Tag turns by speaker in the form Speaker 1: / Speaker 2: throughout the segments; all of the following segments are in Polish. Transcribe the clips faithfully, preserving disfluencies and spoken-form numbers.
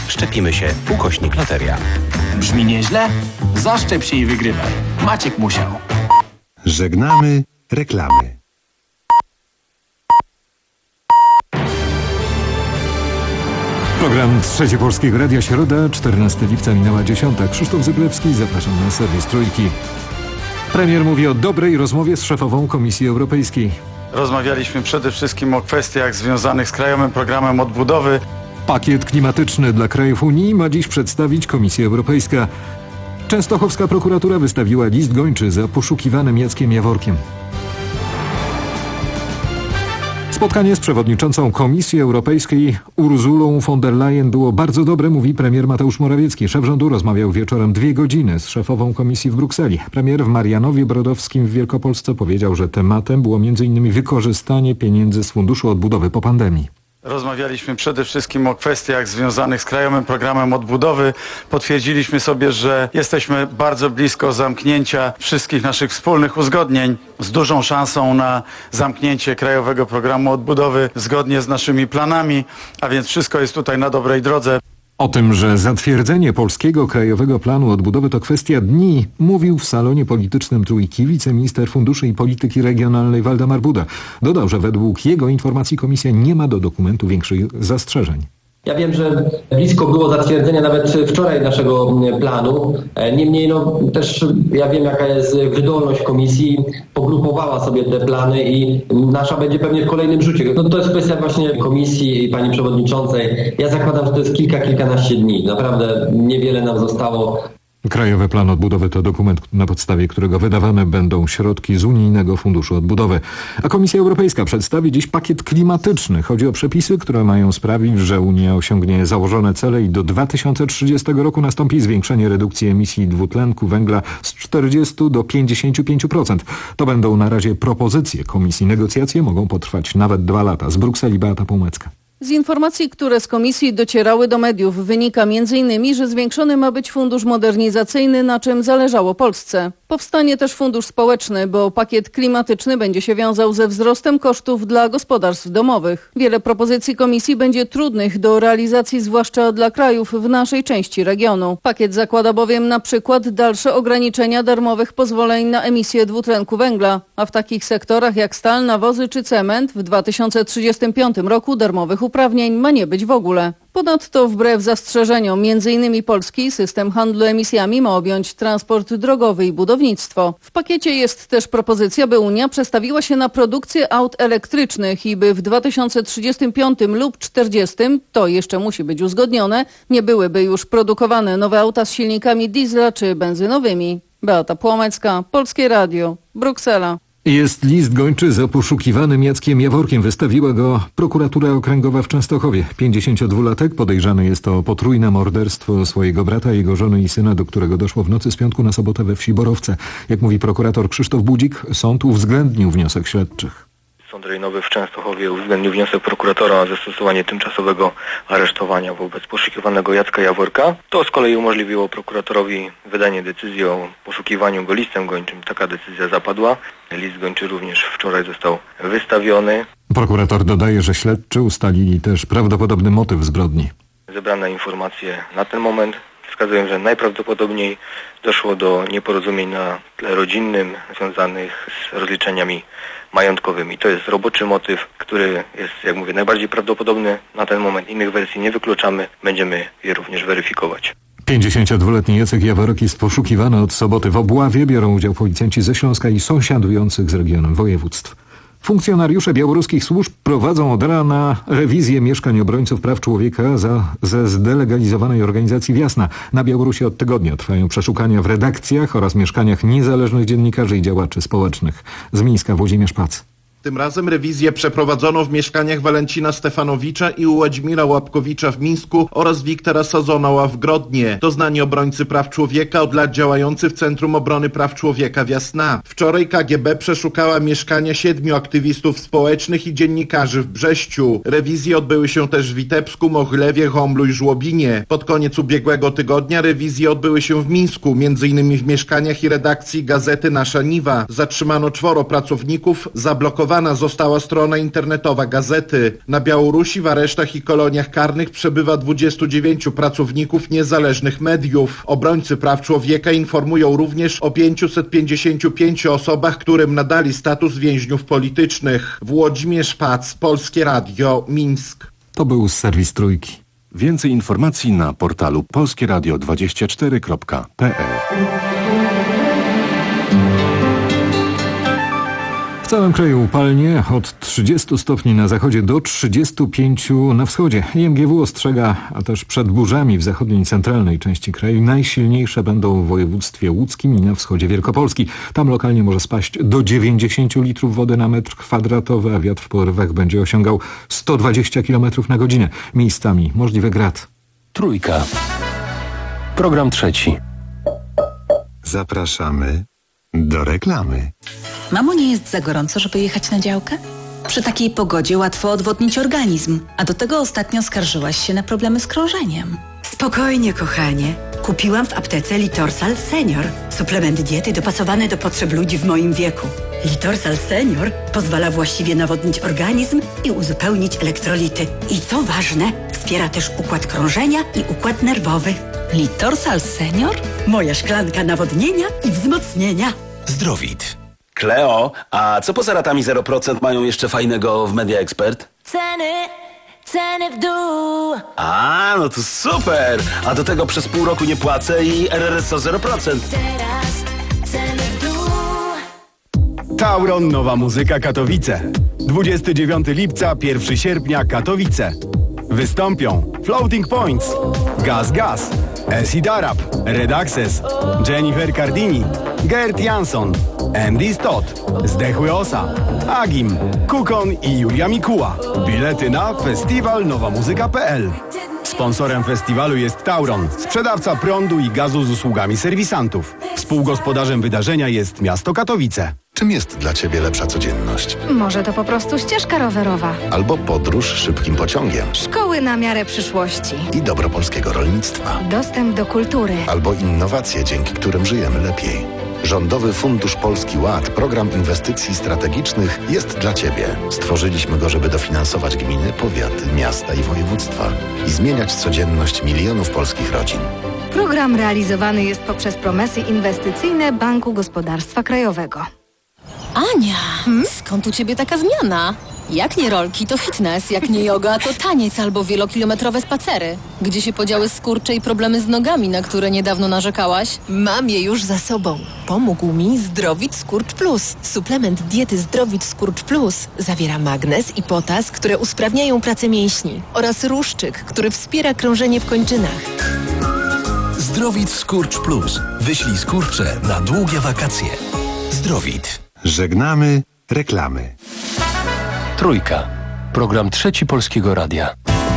Speaker 1: Szczepimy się. Ukośnik loteria.
Speaker 2: Brzmi nieźle? Zaszczep się i wygrywaj. Maciek musiał.
Speaker 3: Żegnamy reklamy.
Speaker 4: Program Trzecie Polskiego Radia, środa, czternastego lipca, minęła dziesiąta. Krzysztof Zyblewski, zapraszam na serwis Trójki. Premier mówi o dobrej rozmowie z szefową Komisji Europejskiej.
Speaker 5: Rozmawialiśmy przede wszystkim o kwestiach związanych z Krajowym Programem Odbudowy.
Speaker 4: Pakiet klimatyczny dla krajów Unii ma dziś przedstawić Komisja Europejska. Częstochowska prokuratura wystawiła list gończy za poszukiwanym Jackiem Jaworkiem. Spotkanie z przewodniczącą Komisji Europejskiej Urzulą von der Leyen było bardzo dobre, mówi premier Mateusz Morawiecki. Szef rządu rozmawiał wieczorem dwie godziny z szefową Komisji w Brukseli. Premier w Marianowie Brodowskim w Wielkopolsce powiedział, że tematem było między innymi wykorzystanie pieniędzy z Funduszu Odbudowy po pandemii.
Speaker 5: Rozmawialiśmy przede wszystkim o kwestiach związanych z Krajowym Programem Odbudowy. Potwierdziliśmy sobie, że jesteśmy bardzo blisko zamknięcia wszystkich naszych wspólnych uzgodnień z dużą szansą na zamknięcie Krajowego Programu Odbudowy zgodnie z naszymi planami, a więc wszystko jest tutaj na dobrej drodze.
Speaker 4: O tym, że zatwierdzenie Polskiego Krajowego Planu Odbudowy to kwestia dni, mówił w salonie politycznym Trójki wiceminister Funduszy i Polityki Regionalnej Waldemar Buda. Dodał, że według jego informacji komisja nie ma do dokumentu większych zastrzeżeń.
Speaker 6: Ja wiem, że blisko było zatwierdzenia nawet wczoraj naszego planu. Niemniej no, też ja wiem, jaka jest wydolność komisji. Pogrupowała sobie te plany i nasza będzie pewnie w kolejnym rzucie. No, to jest kwestia właśnie komisji i pani przewodniczącej. Ja zakładam, że to jest kilka, kilkanaście dni. Naprawdę niewiele nam zostało.
Speaker 4: Krajowy Plan Odbudowy to dokument, na podstawie którego wydawane będą środki z Unijnego Funduszu Odbudowy. A Komisja Europejska przedstawi dziś pakiet klimatyczny. Chodzi o przepisy, które mają sprawić, że Unia osiągnie założone cele i do dwa tysiące trzydziestego roku nastąpi zwiększenie redukcji emisji dwutlenku węgla z czterdziestu do pięćdziesięciu pięciu procent. To będą na razie propozycje Komisji. Negocjacje mogą potrwać nawet dwa lata. Z Brukseli Beata Półmecka.
Speaker 7: Z informacji, które z komisji docierały do mediów, wynika między innymi, że zwiększony ma być fundusz modernizacyjny, na czym zależało Polsce. Powstanie też fundusz społeczny, bo pakiet klimatyczny będzie się wiązał ze wzrostem kosztów dla gospodarstw domowych. Wiele propozycji komisji będzie trudnych do realizacji, zwłaszcza dla krajów w naszej części regionu. Pakiet zakłada bowiem na przykład dalsze ograniczenia darmowych pozwoleń na emisję dwutlenku węgla, a w takich sektorach jak stal, nawozy czy cement w dwa tysiące trzydziestym piątym roku darmowych uprawnień ma nie być w ogóle. Ponadto wbrew zastrzeżeniom między innymi Polski system handlu emisjami ma objąć transport drogowy i budownictwo. W pakiecie jest też propozycja, by Unia przestawiła się na produkcję aut elektrycznych i by w dwa tysiące trzydziestym piątym lub czterdziestym, to jeszcze musi być uzgodnione, nie byłyby już produkowane nowe auta z silnikami diesla czy benzynowymi. Beata Płomecka, Polskie Radio, Bruksela.
Speaker 4: Jest list gończy za poszukiwanym Jackiem Jaworkiem. Wystawiła go prokuratura okręgowa w Częstochowie. pięćdziesięciodwulatek podejrzany jest o potrójne morderstwo swojego brata, jego żony i syna, do którego doszło w nocy z piątku na sobotę we wsi Borowce. Jak mówi prokurator Krzysztof Budzik, sąd uwzględnił wniosek śledczych.
Speaker 8: Sąd rejonowy w Częstochowie uwzględnił wniosek prokuratora o zastosowanie tymczasowego aresztowania wobec poszukiwanego Jacka Jaworka. To z kolei umożliwiło prokuratorowi wydanie decyzji o poszukiwaniu go listem gończym. Taka decyzja zapadła. List gończy również wczoraj został wystawiony.
Speaker 4: Prokurator dodaje, że śledczy ustalili też prawdopodobny motyw zbrodni.
Speaker 8: Zebrane informacje na ten moment wskazują, że najprawdopodobniej doszło do nieporozumień na tle rodzinnym związanych z rozliczeniami majątkowymi. To jest roboczy motyw, który jest, jak mówię, najbardziej prawdopodobny na ten moment. Innych wersji nie wykluczamy, będziemy je również weryfikować.
Speaker 4: pięćdziesięciodwuletni Jacek Jaworek jest poszukiwany od soboty w obławie. Biorą udział policjanci ze Śląska i sąsiadujących z regionem województw. Funkcjonariusze białoruskich służb prowadzą od rana rewizję mieszkań obrońców praw człowieka za, ze zdelegalizowanej organizacji Wiasna. Na Białorusi od tygodnia trwają przeszukania w redakcjach oraz mieszkaniach niezależnych dziennikarzy i działaczy społecznych. Z Mińska Włodzimierz Pac.
Speaker 9: Tym razem rewizję przeprowadzono w mieszkaniach Walencina Stefanowicza i Władimira Łapkowicza w Mińsku oraz Wiktora Sazonała w Grodnie. To znani obrońcy praw człowieka, od lat działający w Centrum Obrony Praw Człowieka Wiasna. Wczoraj K G B przeszukała mieszkania siedmiu aktywistów społecznych i dziennikarzy w Brześciu. Rewizje odbyły się też w Witebsku, Mohylewie, Homlu i Żłobinie. Pod koniec ubiegłego tygodnia rewizje odbyły się w Mińsku, między innymi w mieszkaniach i redakcji gazety Nasza Niwa. Zatrzymano czworo pracowników, zablokowano zlikwidowana została strona internetowa gazety. Na Białorusi w aresztach i koloniach karnych przebywa dwudziestu dziewięciu pracowników niezależnych mediów. Obrońcy praw człowieka informują również o pięciuset pięćdziesięciu pięciu osobach, którym nadali status więźniów politycznych. Włodzimierz Pac, Polskie Radio, Mińsk.
Speaker 4: To był serwis Trójki.
Speaker 3: Więcej informacji na portalu polskie radio dwadzieścia cztery kropka p l.
Speaker 4: W całym kraju upalnie, od trzydziestu stopni na zachodzie do trzydziestu pięciu na wschodzie. I M G W ostrzega, a też przed burzami w zachodniej i centralnej części kraju. Najsilniejsze będą w województwie łódzkim i na wschodzie Wielkopolski. Tam lokalnie może spaść do dziewięćdziesięciu litrów wody na metr kwadratowy, a wiatr w porywach będzie osiągał sto dwadzieścia kilometrów na godzinę. Miejscami możliwy grad.
Speaker 1: Trójka. Program trzeci.
Speaker 3: Zapraszamy do reklamy.
Speaker 10: Mamo, nie jest za gorąco, żeby jechać na działkę? Przy takiej pogodzie łatwo odwodnić organizm, a do tego ostatnio skarżyłaś się na problemy z krążeniem.
Speaker 11: Spokojnie, kochanie. Kupiłam w aptece Litorsal Senior. Suplement diety dopasowany do potrzeb ludzi w moim wieku. Litorsal Senior pozwala właściwie nawodnić organizm i uzupełnić elektrolity. I co ważne, wspiera też układ krążenia i układ nerwowy.
Speaker 10: Litorsal Senior?
Speaker 11: Moja szklanka nawodnienia i wzmocnienia.
Speaker 12: Zdrowit. Kleo, a co poza ratami zero procent mają jeszcze fajnego w Media Expert?
Speaker 13: Ceny, ceny w dół.
Speaker 12: A, no to super! A do tego przez pół roku nie płacę i R R S O zero procent.
Speaker 13: Teraz ceny w dół.
Speaker 14: Tauron Nowa Muzyka Katowice. dwudziestego dziewiątego lipca, pierwszego sierpnia Katowice. Wystąpią Floating Points, Gaz Gaz, Acid Arab, Red Access, Jennifer Cardini, Gert Jansson, Andy Stott, Zdechły Osa, Agim, Kukon i Julia Mikuła. Bilety na festiwal nowa muzyka kropka p l. Sponsorem festiwalu jest Tauron, sprzedawca prądu i gazu z usługami serwisantów. Współgospodarzem wydarzenia jest miasto Katowice.
Speaker 15: Czym jest dla Ciebie lepsza codzienność?
Speaker 16: Może to po prostu ścieżka rowerowa.
Speaker 15: Albo podróż szybkim pociągiem.
Speaker 16: Szkoły na miarę przyszłości.
Speaker 15: I dobro polskiego rolnictwa.
Speaker 16: Dostęp do kultury.
Speaker 15: Albo innowacje, dzięki którym żyjemy lepiej. Rządowy Fundusz Polski Ład, program inwestycji strategicznych, jest dla Ciebie. Stworzyliśmy go, żeby dofinansować gminy, powiaty, miasta i województwa i zmieniać codzienność milionów polskich rodzin.
Speaker 16: Program realizowany jest poprzez promesy inwestycyjne Banku Gospodarstwa Krajowego.
Speaker 17: Ania, hmm? Skąd u ciebie taka zmiana? Jak nie rolki, to fitness, jak nie yoga, to taniec albo wielokilometrowe spacery. Gdzie się podziały skurcze i problemy z nogami, na które niedawno narzekałaś?
Speaker 18: Mam je już za sobą. Pomógł mi Zdrowit Skurcz Plus. Suplement diety Zdrowit Skurcz Plus zawiera magnez i potas, które usprawniają pracę mięśni, oraz ruszczyk, który wspiera krążenie w kończynach.
Speaker 12: Zdrowit Skurcz Plus. Wyślij skurcze na długie wakacje. Zdrowit.
Speaker 3: Żegnamy reklamy.
Speaker 1: Trójka. Program trzeci Polskiego Radia.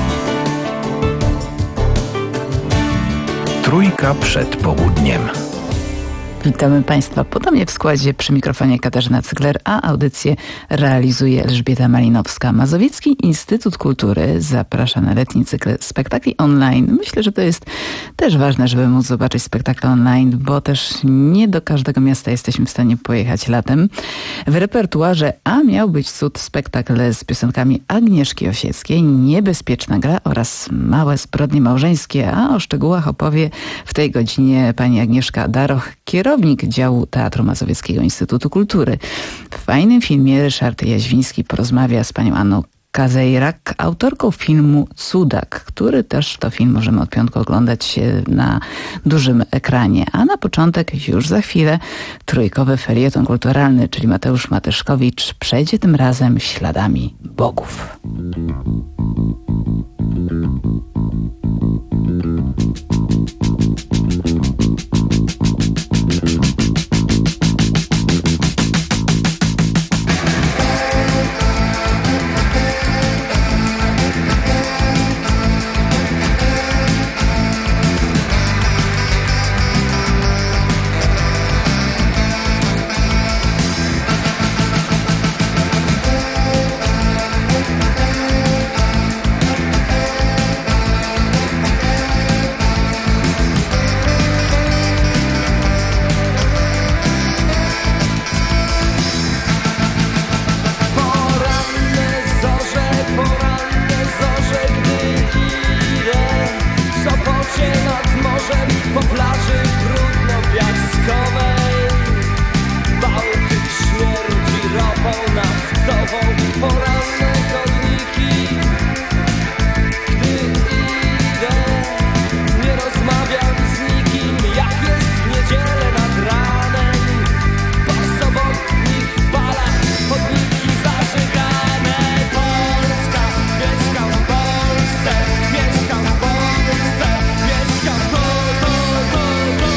Speaker 1: Trójka przed południem.
Speaker 19: Witamy Państwa ponownie w składzie, przy mikrofonie Katarzyna Cygler, a audycję realizuje Elżbieta Malinowska. Mazowiecki Instytut Kultury zaprasza na letni cykl spektakli online. Myślę, że to jest też ważne, żeby móc zobaczyć spektakle online, bo też nie do każdego miasta jesteśmy w stanie pojechać latem. W repertuarze A miał być cud spektakl z piosenkami Agnieszki Osieckiej, Niebezpieczna gra oraz Małe zbrodnie małżeńskie, a o szczegółach opowie w tej godzinie pani Agnieszka Daroch, kierownik działu Teatru Mazowieckiego Instytutu Kultury. W fajnym filmie Ryszard Jaźwiński porozmawia z panią Anną Kazejrak, autorką filmu Cudak, który też to film możemy od piątku oglądać na dużym ekranie. A na początek, już za chwilę, trójkowy felieton kulturalny, czyli Mateusz Matyszkowicz przejdzie tym razem śladami bogów.
Speaker 20: Bałtykowej. Bałtyk śmierdzi ropą naftową, poranne chodniki. Gdy idę, nie rozmawiam z nikim, jak jest w niedzielę nad ranem. Po sobotnich balach chodniki zażygane. Polska, mieszkam w Polsce, mieszkam w Polsce, mieszkam tu, tu, tu, tu.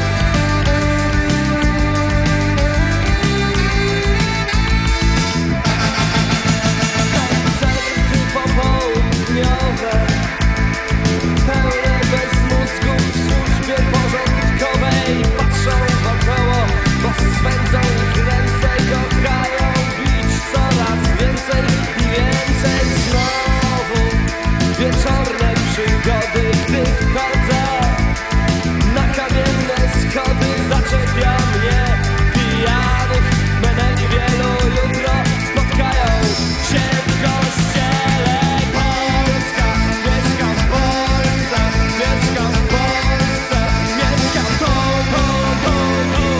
Speaker 20: Koncerty popołudniowe, pełne bez mózgów w służbie porządkowej. Patrzą wokoło, bo swędzą ich ręce i kochają bić coraz więcej i więcej. Znowu wieczorne przygody, gdy wchodzę na kamienne schody, zaczepia mnie pijanych meneli wielu. Jutro spotkają się w kościele. Polska, mieszkam w Polsce, mieszkam w Polsce, mieszkam tu, tu, tu, tu.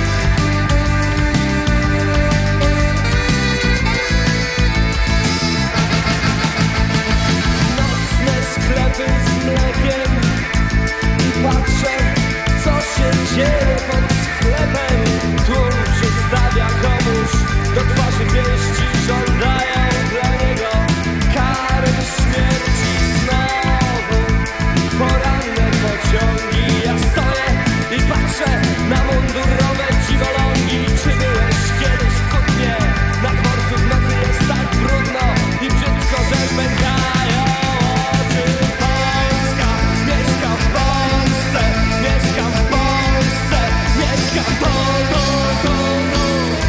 Speaker 20: Nocne sklepy z mlekiem i patrzę, co się dzieje pod sklepem. Tłum przystawia komuś do twarzy pięści, żądają dla niego kary śmierci. Znowu poranne pociągi, ja stoję i patrzę na mundurowe dziwolągi. Czy byłeś kiedyś w Kutnie? Na dworcu w nocy jest tak brudno i brzydko, że pękają oczy. Polska, mieszkam w Polsce, mieszkam w Polsce, mieszkam tu, tu, tu, tu.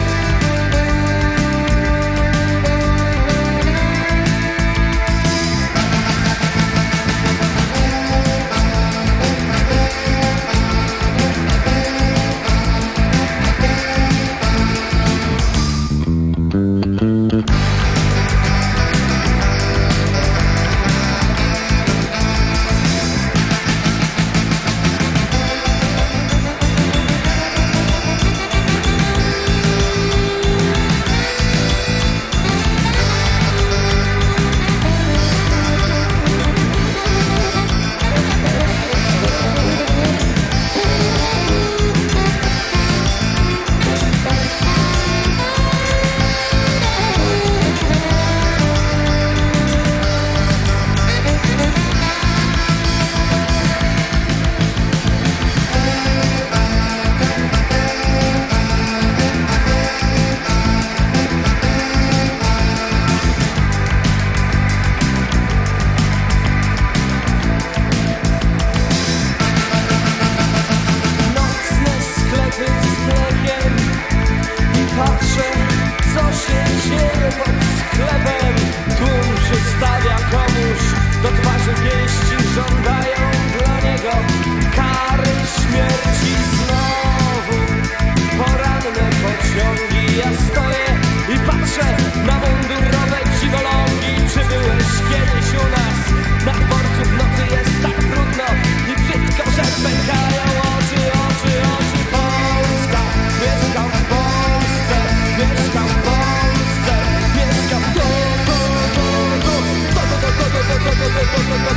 Speaker 20: Nocne sklepy z mlekiem i patrzę, co się dzieje pod sklepem. Tłum przystawia komuś do twarzy wieści, żądają dla niego kary śmierci. Znowu poranne pociągi, ja stoję i patrzę na mundurowe dziwolągi. Czy byłeś kiedyś u nas? Na dworcu w nocy jest tak brudno i brzydko, że pękają oczy, oczy, oczy. Polska, mieszkam w Polsce, mieszkam w Polsce, mieszkam tu, tu, tu, tu. Tu, tu, tu, tu, tu, tu, tu, tu, tu, tu, tu,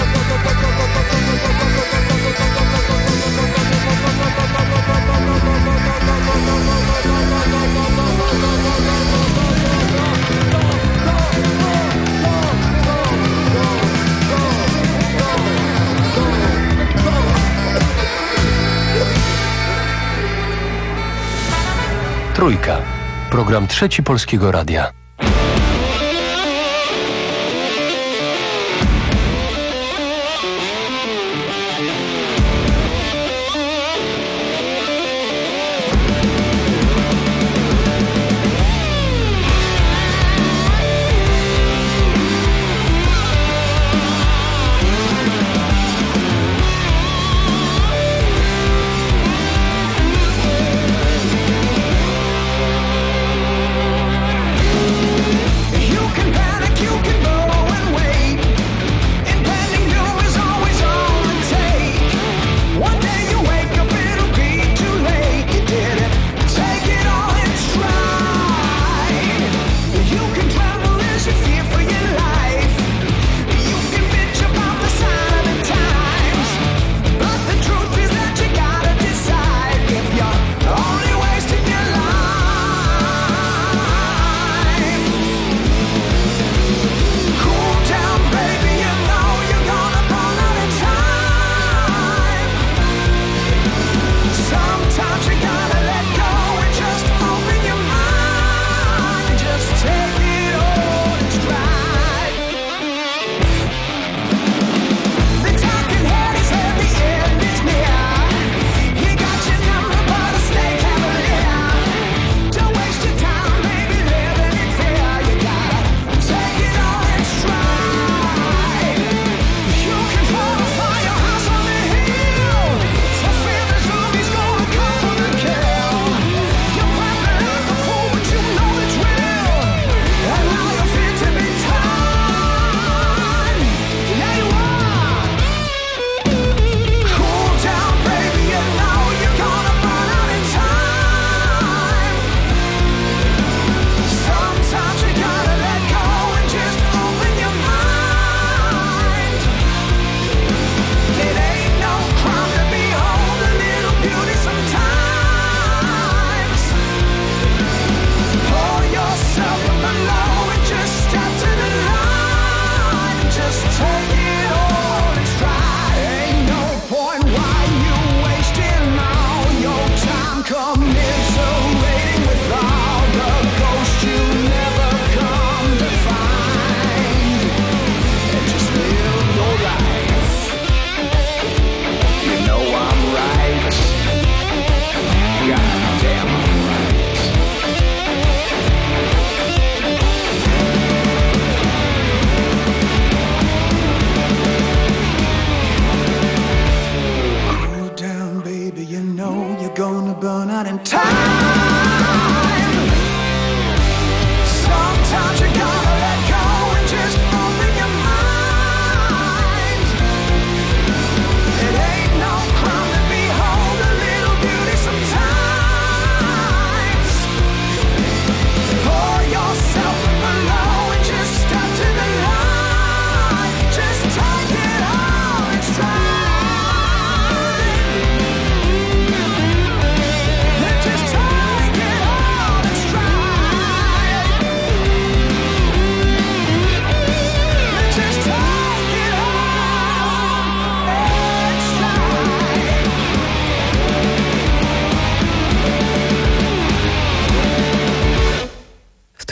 Speaker 1: Trójka. Program Trzeci Polskiego Radia.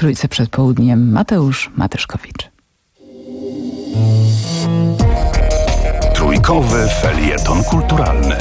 Speaker 19: Trójce przed południem Mateusz Matyszkowicz.
Speaker 21: Trójkowy felieton kulturalny.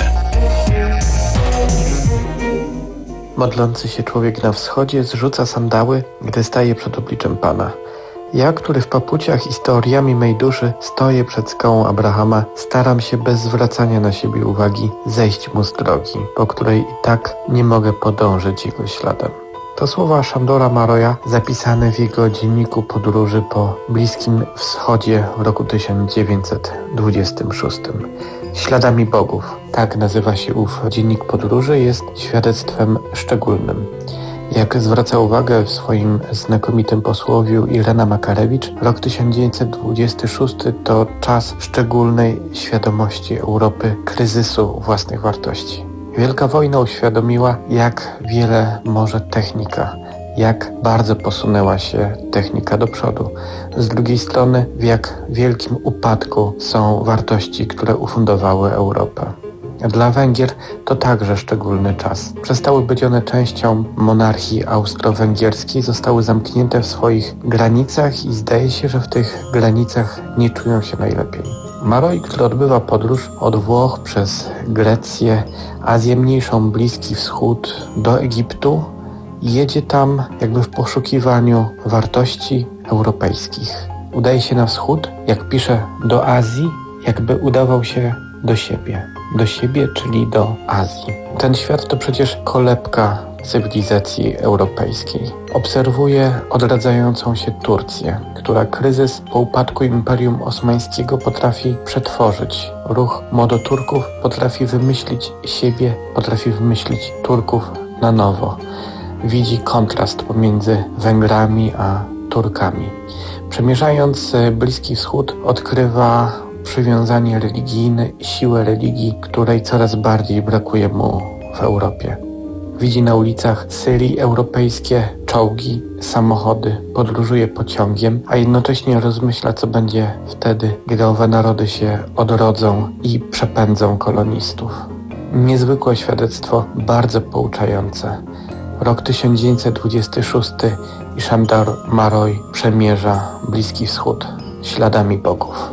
Speaker 22: Modlący się człowiek na wschodzie zrzuca sandały, gdy staje przed obliczem Pana. Ja, który w papuciach historiami mej duszy stoję przed skałą Abrahama, staram się bez zwracania na siebie uwagi zejść mu z drogi, po której i tak nie mogę podążyć jego śladem. To słowa Szandora Maroja zapisane w jego dzienniku podróży po Bliskim Wschodzie w roku tysiąc dziewięćset dwudziestym szóstym. Śladami bogów, tak nazywa się ów dziennik podróży, jest świadectwem szczególnym. Jak zwraca uwagę w swoim znakomitym posłowiu Irena Makarewicz, rok tysiąc dziewięćset dwudziesty szósty to czas szczególnej świadomości Europy kryzysu własnych wartości. Wielka wojna uświadomiła, jak wiele może technika, jak bardzo posunęła się technika do przodu. Z drugiej strony, w jak wielkim upadku są wartości, które ufundowały Europę. Dla Węgier to także szczególny czas. Przestały być one częścią monarchii austro-węgierskiej, zostały zamknięte w swoich granicach i zdaje się, że w tych granicach nie czują się najlepiej. Maroi, który odbywa podróż od Włoch przez Grecję, Azję Mniejszą, Bliski Wschód do Egiptu, jedzie tam jakby w poszukiwaniu wartości europejskich. Udaje się na wschód, jak pisze, do Azji, jakby udawał się do siebie. Do siebie, czyli do Azji. Ten świat to przecież kolebka cywilizacji europejskiej. Obserwuje odradzającą się Turcję, która kryzys po upadku Imperium Osmańskiego potrafi przetworzyć. Ruch Młodoturków potrafi wymyślić siebie, potrafi wymyślić Turków na nowo. Widzi kontrast pomiędzy Węgrami a Turkami. Przemierzając Bliski Wschód, odkrywa przywiązanie religijne i siłę religii, której coraz bardziej brakuje mu w Europie. Widzi na ulicach Syrii europejskie czołgi, samochody, podróżuje pociągiem, a jednocześnie rozmyśla, co będzie wtedy, gdy owe narody się odrodzą i przepędzą kolonistów. Niezwykłe świadectwo, bardzo pouczające. Rok tysiąc dziewięćset dwudziesty szósty i Szandor Maroj przemierza Bliski Wschód śladami bogów.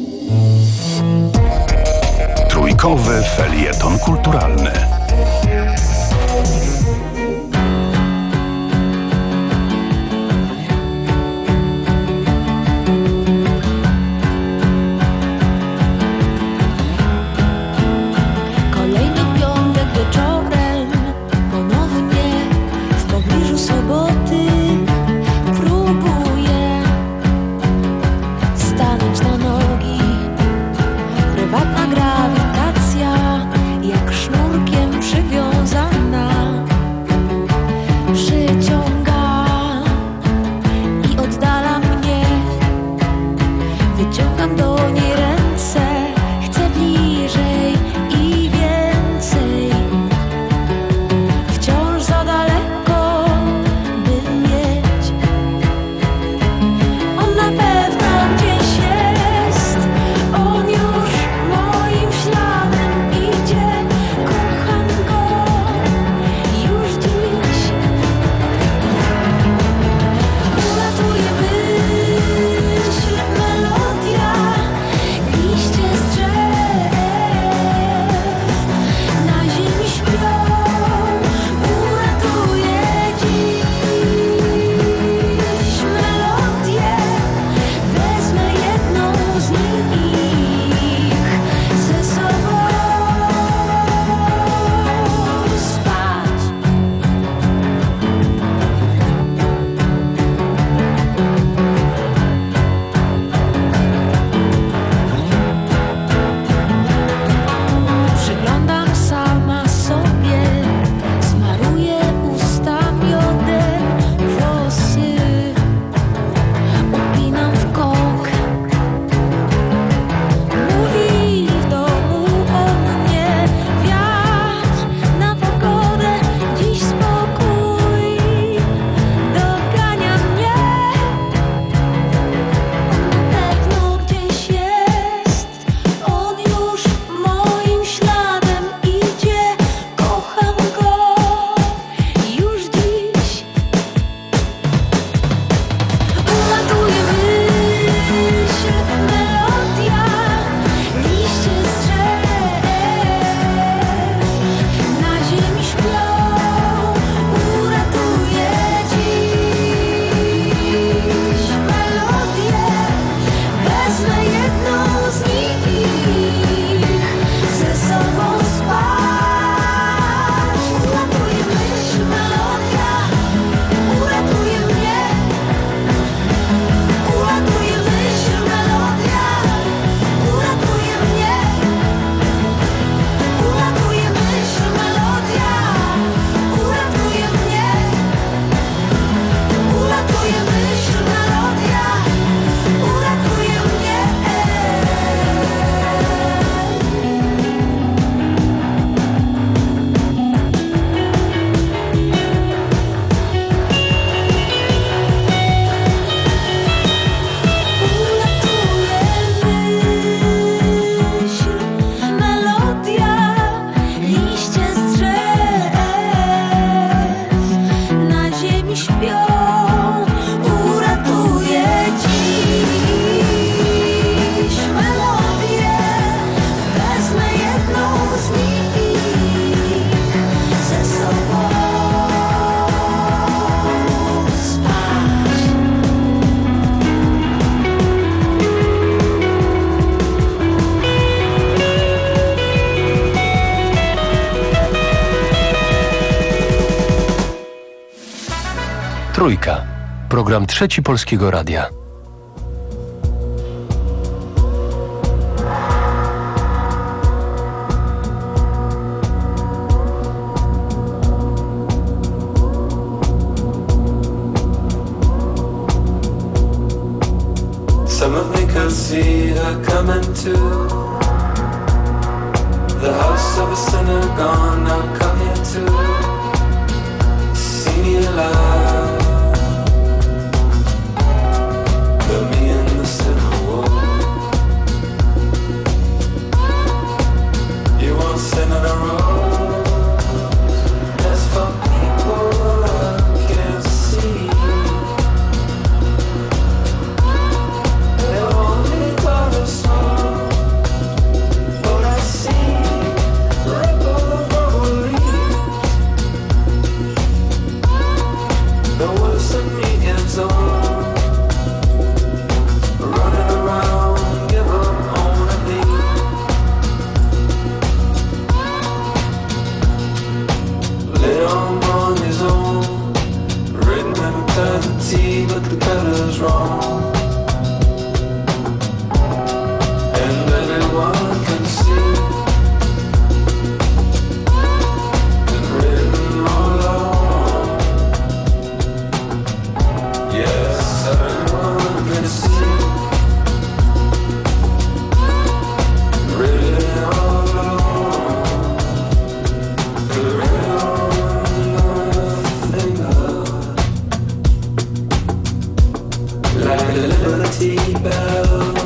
Speaker 21: Trójkowy felieton kulturalny.
Speaker 13: Kolejny piątek wieczorem, ponownie w pobliżu soboty próbuję stanąć na nogi. Prywatna grawitacja jak sznurkiem przy
Speaker 1: Trójka. Program Trzeci Polskiego Radia.
Speaker 2: Some of me could see her coming to the house of a sinner gone. I'll come here to see me alive. Put me in the center wall. You won't send in a row. That's for people I can't see. But the color's wrong, and everyone can see it's written all along. Yes, everyone can see written all along. Written on the finger. Like a Liberty Bell,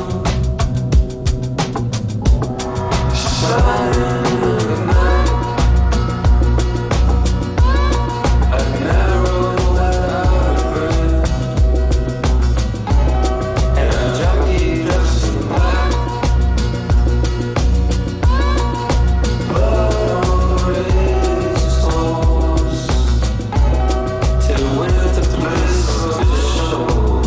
Speaker 2: shining in the night. I've narrowed without breath, and a jockey dressed in black. Blood on the race's horse, till winter bliss to show.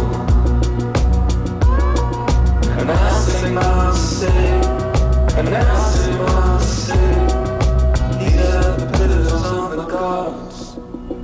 Speaker 2: And I sing my say, and I sing my say, hear the pillars on the gods.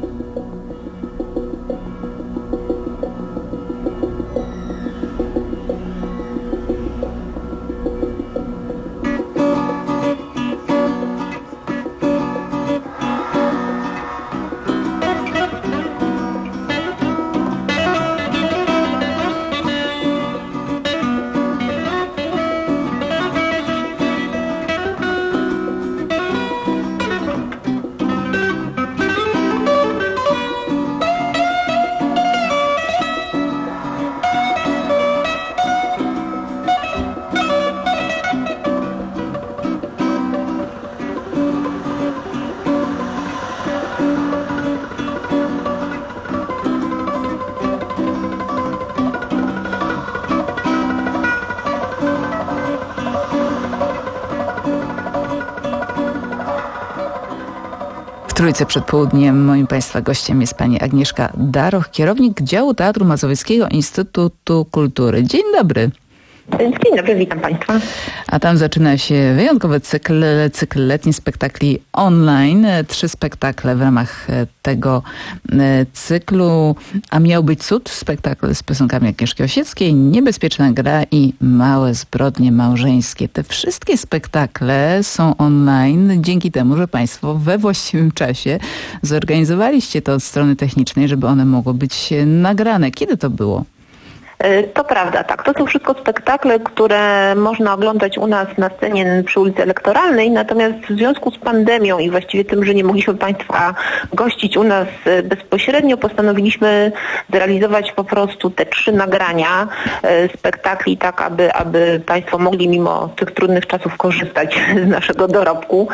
Speaker 19: Trójce przed południem moim Państwa gościem jest pani Agnieszka Daroch, kierownik działu Teatru Mazowieckiego Instytutu Kultury. Dzień dobry.
Speaker 5: Dzień dobry, witam Państwa.
Speaker 19: A tam zaczyna się wyjątkowy cykl, cykl letni spektakli online. Trzy spektakle w ramach tego cyklu. A miał być cud, spektakl z piosenkami Agnieszki Osieckiej, Niebezpieczna gra i Małe zbrodnie małżeńskie. Te wszystkie spektakle są online dzięki temu, że Państwo we właściwym czasie zorganizowaliście to od strony technicznej, żeby one mogły być nagrane. Kiedy to było?
Speaker 5: To prawda, tak. To są wszystko spektakle, które można oglądać u nas na scenie przy ulicy Elektoralnej, natomiast w związku z pandemią i właściwie tym, że nie mogliśmy Państwa gościć u nas bezpośrednio, postanowiliśmy zrealizować po prostu te trzy nagrania spektakli, tak aby, aby Państwo mogli mimo tych trudnych czasów korzystać z naszego dorobku.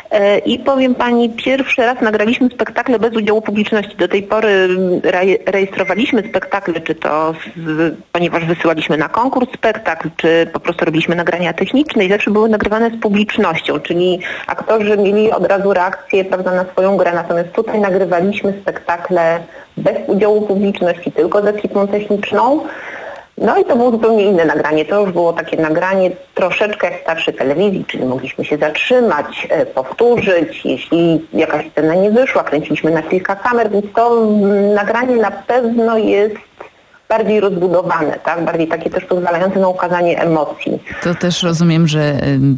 Speaker 5: I powiem Pani, pierwszy raz nagraliśmy spektakle bez udziału publiczności. Do tej pory rejestrowaliśmy spektakle, czy to z ponieważ wysyłaliśmy na konkurs spektakl, czy po prostu robiliśmy nagrania techniczne i zawsze były nagrywane z publicznością, czyli aktorzy mieli od razu reakcję, prawda, na swoją grę, natomiast tutaj nagrywaliśmy spektakle bez udziału publiczności, tylko z ekipą techniczną. No i to było zupełnie inne nagranie. To już było takie nagranie troszeczkę jak w starszej telewizji, czyli mogliśmy się zatrzymać, e, powtórzyć, jeśli jakaś scena nie wyszła, kręciliśmy na kilka kamer, więc to mm, nagranie na pewno jest bardziej rozbudowane, tak? Bardziej takie też pozwalające na ukazanie emocji.
Speaker 19: To też rozumiem, że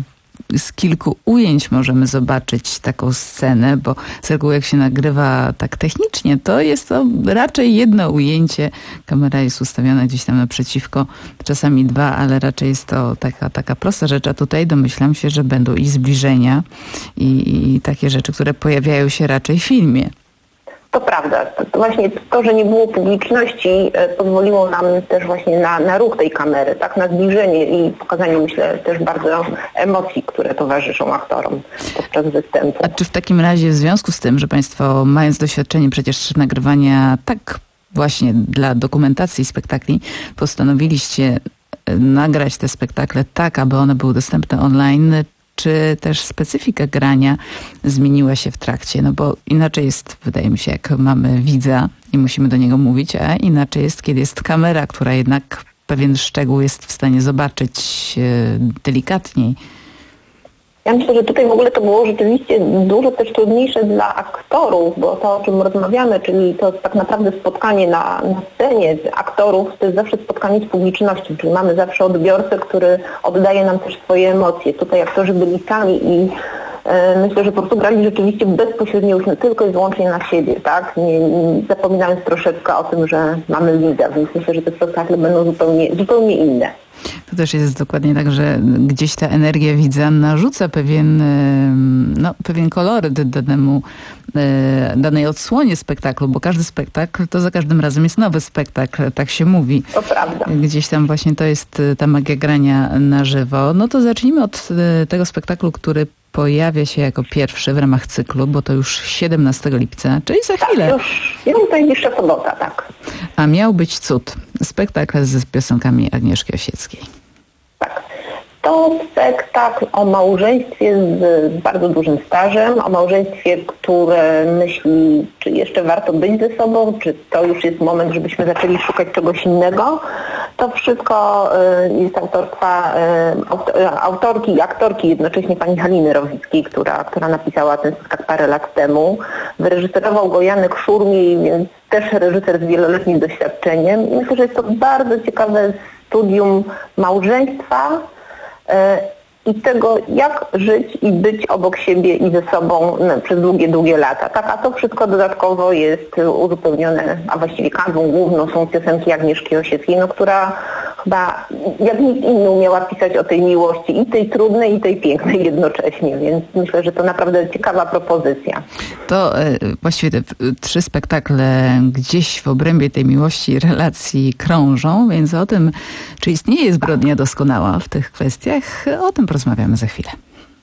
Speaker 19: z kilku ujęć możemy zobaczyć taką scenę, bo z reguły jak się nagrywa tak technicznie, to jest to raczej jedno ujęcie. Kamera jest ustawiona gdzieś tam naprzeciwko, czasami dwa, ale raczej jest to taka, taka prosta rzecz, a tutaj domyślam się, że będą i zbliżenia i, i takie rzeczy, które pojawiają się raczej w filmie.
Speaker 5: To prawda. To właśnie to, że nie było publiczności, e, pozwoliło nam też właśnie na, na ruch tej kamery, tak, na zbliżenie i pokazanie, myślę, też bardzo emocji, które towarzyszą aktorom podczas występu.
Speaker 19: A czy w takim razie w związku z tym, że Państwo mając doświadczenie przecież nagrywania tak właśnie dla dokumentacji spektakli, postanowiliście nagrać te spektakle tak, aby one były dostępne online, czy też specyfika grania zmieniła się w trakcie? No bo inaczej jest, wydaje mi się, jak mamy widza i musimy do niego mówić, a inaczej jest, kiedy jest kamera, która jednak pewien szczegół jest w stanie zobaczyć delikatniej.
Speaker 5: Ja myślę, że tutaj w ogóle to było rzeczywiście dużo też trudniejsze dla aktorów, bo to, o czym rozmawiamy, czyli to tak naprawdę spotkanie na, na scenie aktorów, to jest zawsze spotkanie z publicznością, czyli mamy zawsze odbiorcę, który oddaje nam też swoje emocje. Tutaj aktorzy byli sami i e, myślę, że po prostu grali rzeczywiście bezpośrednio już tylko i wyłącznie na siebie, tak? Nie, nie zapominając troszeczkę o tym, że mamy widza, więc myślę, że te spektakle będą zupełnie, zupełnie inne.
Speaker 19: To też jest dokładnie tak, że gdzieś ta energia widza narzuca pewien, no, pewien koloryt danemu, danej odsłonie spektaklu, bo każdy spektakl to za każdym razem jest nowy spektakl, tak się mówi.
Speaker 5: To prawda.
Speaker 19: Gdzieś tam właśnie to jest ta magia grania na żywo. No to zacznijmy od tego spektaklu, który pojawia się jako pierwszy w ramach cyklu, bo to już siedemnastego lipca, czyli za chwilę.
Speaker 5: Tak, już, już najbliższa sobota, tak.
Speaker 19: A miał być cud. Spektakl z piosenkami Agnieszki Osieckiej.
Speaker 5: To spektakl o małżeństwie z bardzo dużym stażem, o małżeństwie, które myśli, czy jeszcze warto być ze sobą, czy to już jest moment, żebyśmy zaczęli szukać czegoś innego. To wszystko jest autorstwa autorki i aktorki jednocześnie pani Haliny Rowickiej, która, która napisała ten spektakl parę lat temu. Wyreżyserował go Janek Szurmiej, więc też reżyser z wieloletnim doświadczeniem. I myślę, że jest to bardzo ciekawe studium małżeństwa i tego, jak żyć i być obok siebie i ze sobą no, przez długie, długie lata. Tak, a to wszystko dodatkowo jest uzupełnione, a właściwie kanwą główną są piosenki Agnieszki Osieckiej, no, która chyba jak nikt inny umiała pisać o tej miłości, i tej trudnej, i tej pięknej jednocześnie, więc myślę, że to naprawdę ciekawa propozycja.
Speaker 19: To e, właściwie te trzy spektakle gdzieś w obrębie tej miłości i relacji krążą, więc o tym, czy istnieje zbrodnia doskonała w tych kwestiach, o tym porozmawiamy za chwilę.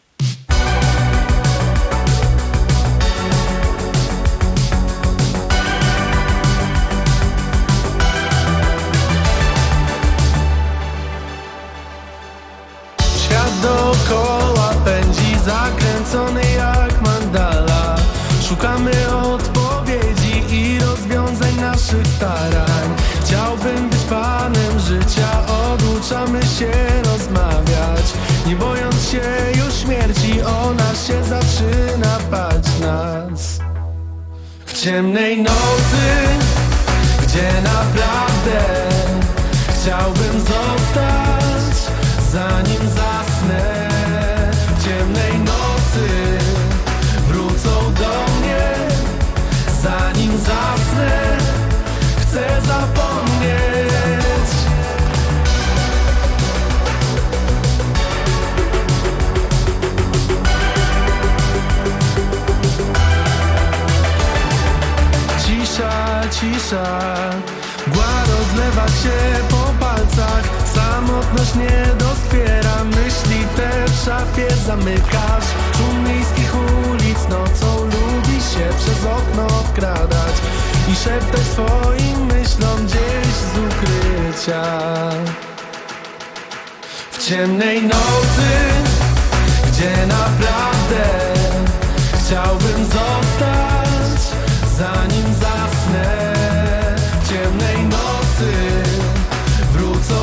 Speaker 20: Świat dookoła pędzi, zakręcony jak mandala. Szukamy odpowiedzi i rozwiązań naszych starań. Chciałbym być panem życia, oduczamy się rozmawiać. Nie bojąc się już śmierci, ona się zaczyna bać nas. W ciemnej nocy, gdzie naprawdę chciałbym zostać, zanim zasnę. W ciemnej nocy wrócą do mnie, zanim zasnę. Chcę zapomnieć. Cisza, cisza, mgła rozlewa się po palcach. Samotność nie doskwiera, myśli te w szafie zamykasz. Szum miejskich ulic nocą lubi się przez okno wkradać i szeptać swoim myślom gdzieś z ukrycia. W ciemnej nocy, gdzie naprawdę chciałbym zostać, zanim zasnę. W ciemnej nocy wrócą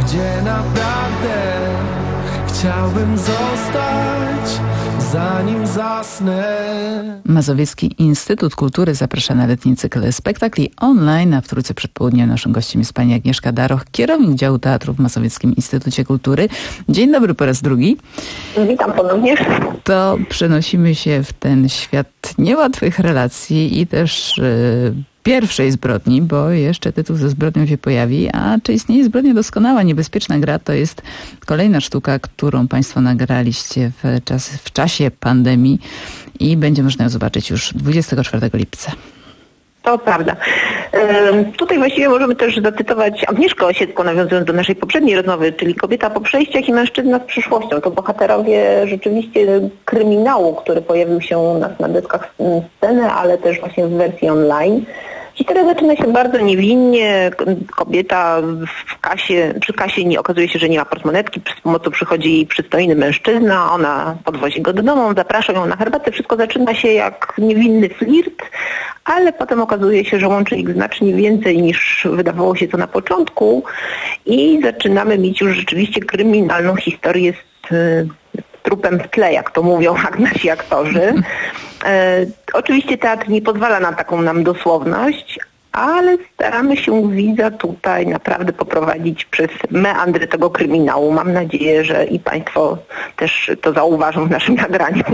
Speaker 20: gdzie naprawdę chciałbym zostać, zanim zasnę.
Speaker 19: Mazowiecki Instytut Kultury zaprasza na letni cykl spektakli online, a w Trójce przed południem naszym gościem jest pani Agnieszka Daroch, kierownik działu teatru w Mazowieckim Instytucie Kultury. Dzień dobry po raz drugi.
Speaker 5: Witam ponownie.
Speaker 19: To przenosimy się w ten świat niełatwych relacji i też yy, pierwszej zbrodni, bo jeszcze tytuł ze zbrodnią się pojawi. A czy istnieje zbrodnia doskonała, niebezpieczna gra? To jest kolejna sztuka, którą państwo nagraliście w, czas, w czasie pandemii i będzie można ją zobaczyć już dwudziestego czwartego lipca.
Speaker 5: To prawda. Ym, tutaj właściwie możemy też zacytować Agnieszkę Osiecką, nawiązując do naszej poprzedniej rozmowy, czyli Kobieta po przejściach i Mężczyzna z przyszłością. To bohaterowie rzeczywiście kryminału, który pojawił się u nas na deskach sceny, ale też właśnie w wersji online. Historia zaczyna się bardzo niewinnie. Kobieta w kasie, przy kasie nie okazuje się, że nie ma portmonetki. Z pomocą przychodzi jej przystojny mężczyzna. Ona podwozi go do domu, zaprasza ją na herbatę. Wszystko zaczyna się jak niewinny flirt, ale potem okazuje się, że łączy ich znacznie więcej niż wydawało się to na początku i zaczynamy mieć już rzeczywiście kryminalną historię z y, trupem w tle, jak to mówią nasi aktorzy. E, oczywiście teatr nie pozwala na taką nam dosłowność, ale staramy się widza tutaj naprawdę poprowadzić przez meandry tego kryminału. Mam nadzieję, że i państwo też to zauważą w naszym nagraniu.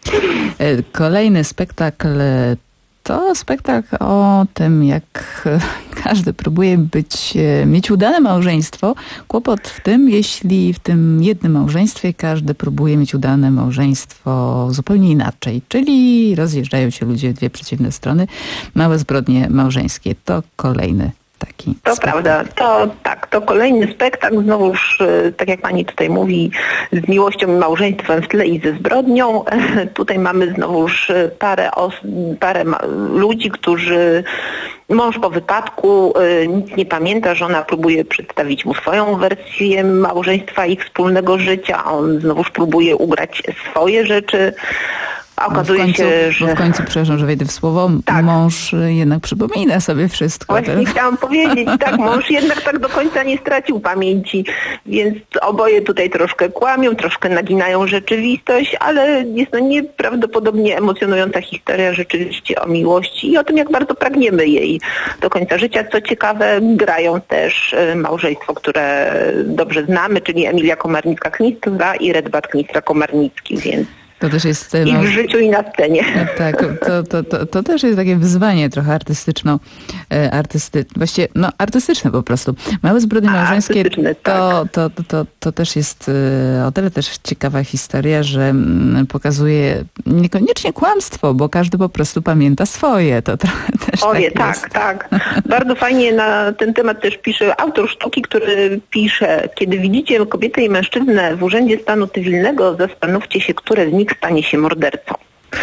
Speaker 19: Kolejny spektakl to spektakl o tym, jak każdy próbuje być, mieć udane małżeństwo. Kłopot w tym, jeśli w tym jednym małżeństwie każdy próbuje mieć udane małżeństwo zupełnie inaczej. Czyli rozjeżdżają się ludzie w dwie przeciwne strony. Małe zbrodnie małżeńskie to kolejny taki
Speaker 5: To
Speaker 19: spektakl.
Speaker 5: prawda, to tak, to kolejny spektakl, znowuż, tak jak pani tutaj mówi, z miłością i małżeństwem w tle i ze zbrodnią. Tutaj mamy znowuż parę, os- parę ma- ludzi, którzy mąż po wypadku y, nic nie pamięta, żona próbuje przedstawić mu swoją wersję małżeństwa, ich wspólnego życia, a on znowuż próbuje ugrać swoje rzeczy. A okazuje
Speaker 19: w końcu,
Speaker 5: się, że...
Speaker 19: W końcu, przepraszam, że wejdę w słowo, tak. Mąż jednak przypomina sobie wszystko.
Speaker 5: Właśnie
Speaker 19: tak?
Speaker 5: chciałam powiedzieć, tak, mąż jednak tak do końca nie stracił pamięci, więc oboje tutaj troszkę kłamią, troszkę naginają rzeczywistość, ale jest to nieprawdopodobnie emocjonująca historia rzeczywiście o miłości i o tym, jak bardzo pragniemy jej do końca życia. Co ciekawe, grają też małżeństwo, które dobrze znamy, czyli Emilia Komarnicka-Knistra i Redbart Knistra-Komarnicki, więc
Speaker 19: To też jest...
Speaker 5: i w życiu, i na scenie.
Speaker 19: Tak, to, to, to, to też jest takie wyzwanie trochę artystyczną, artysty, właściwie no artystyczne po prostu. Małe zbrodnie małżeńskie to, to, to, to, to też jest o tyle też ciekawa historia, że pokazuje niekoniecznie kłamstwo, bo każdy po prostu pamięta swoje. To trochę też
Speaker 5: Oje,
Speaker 19: tak,
Speaker 5: tak, tak. Bardzo fajnie na ten temat też pisze autor sztuki, który pisze: kiedy widzicie kobietę i mężczyznę w Urzędzie Stanu Cywilnego, zastanówcie się, które z nich stanie się mordercą.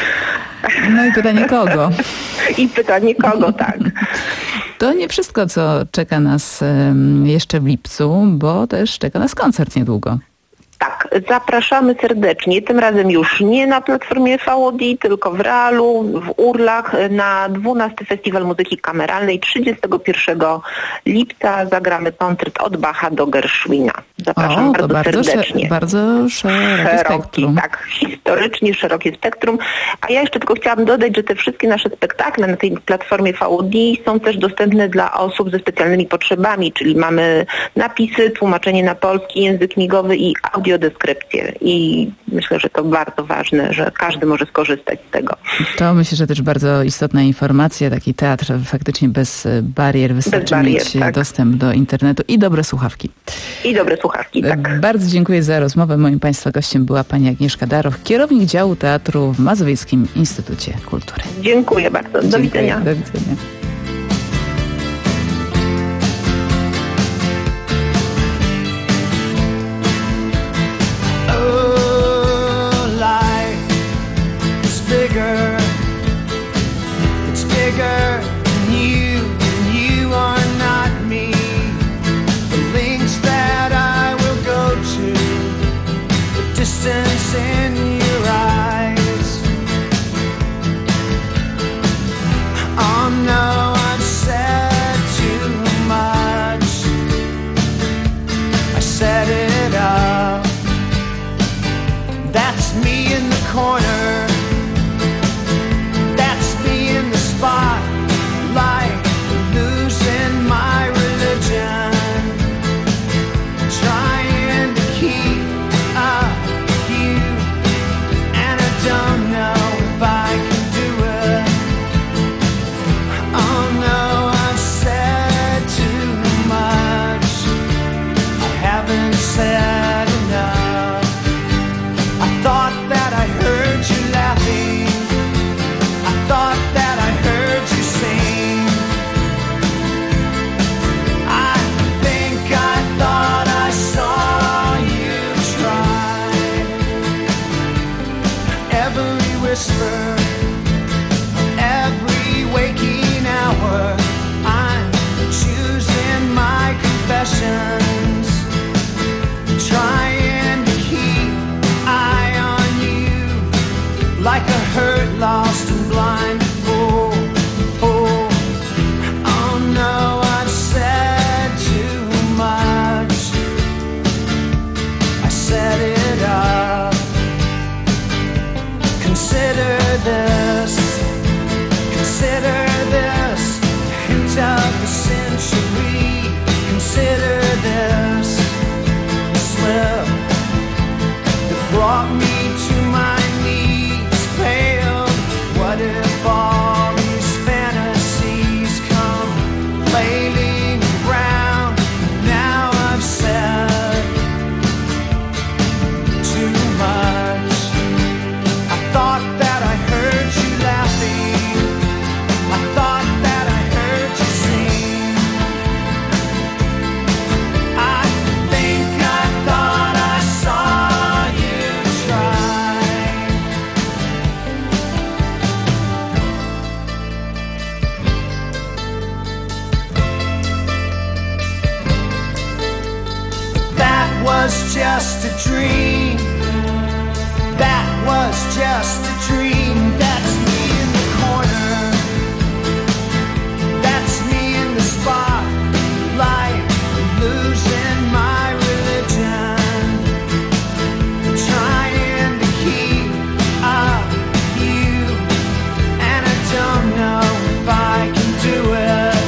Speaker 19: No i pytanie kogo?
Speaker 5: I pytanie kogo, tak.
Speaker 19: To nie wszystko, co czeka nas jeszcze w lipcu, bo też czeka nas koncert niedługo.
Speaker 5: Tak, zapraszamy serdecznie. Tym razem już nie na platformie V O D, tylko w realu, w Urlach, na dwunasty Festiwal Muzyki Kameralnej. trzydziestego pierwszego lipca zagramy koncert od Bacha do Gershwina. Zapraszam
Speaker 19: o,
Speaker 5: bardzo,
Speaker 19: to bardzo
Speaker 5: serdecznie.
Speaker 19: Sze- bardzo szerokie spektrum.
Speaker 5: Tak, historycznie szerokie spektrum. A ja jeszcze tylko chciałam dodać, że te wszystkie nasze spektakle na tej platformie V O D są też dostępne dla osób ze specjalnymi potrzebami, czyli mamy napisy, tłumaczenie na polski, język migowy i audiodeskrypcję. I myślę, że to bardzo ważne, że każdy może skorzystać z tego.
Speaker 19: To myślę, że też bardzo istotna informacja. Taki teatr faktycznie bez barier. Wystarczy bez barier, mieć tak. dostęp do internetu i dobre słuchawki.
Speaker 5: I dobre słuchawki, tak.
Speaker 19: Bardzo dziękuję za rozmowę. Moim Państwa gościem była pani Agnieszka Daroch, kierownik działu teatru w Mazowieckim Instytucie Kultury.
Speaker 5: Dziękuję bardzo. Do
Speaker 19: dziękuję.
Speaker 5: widzenia.
Speaker 19: Do widzenia.
Speaker 20: Distance in your eyes. Oh no. corner. That's me in the spotlight, losing my religion, trying to keep up with you, and I don't know if I can do it. Oh no, I've said too much. I haven't said enough. I thought that I heard you laughing. I thought that I heard you sing. I think I thought I saw you try. Every whisper, every waking hour, I'm choosing my confessions, trying to keep eye on you, like a hurt, lost and blind. Oh, oh, oh no, I've said too much. I set it up. Consider this, consider this, hint of the century. Consider this slip that brought me to my knees, pale. What if all these fantasies come flailing around? Now I've said too much. I thought that I heard you laughing. I thought that I heard you sing. I think I thought I saw you try. That was just a dream. That was just a dream. That's me in the corner. That's me in the spotlight, losing my religion, trying to keep up with you, and I don't know if I can do it.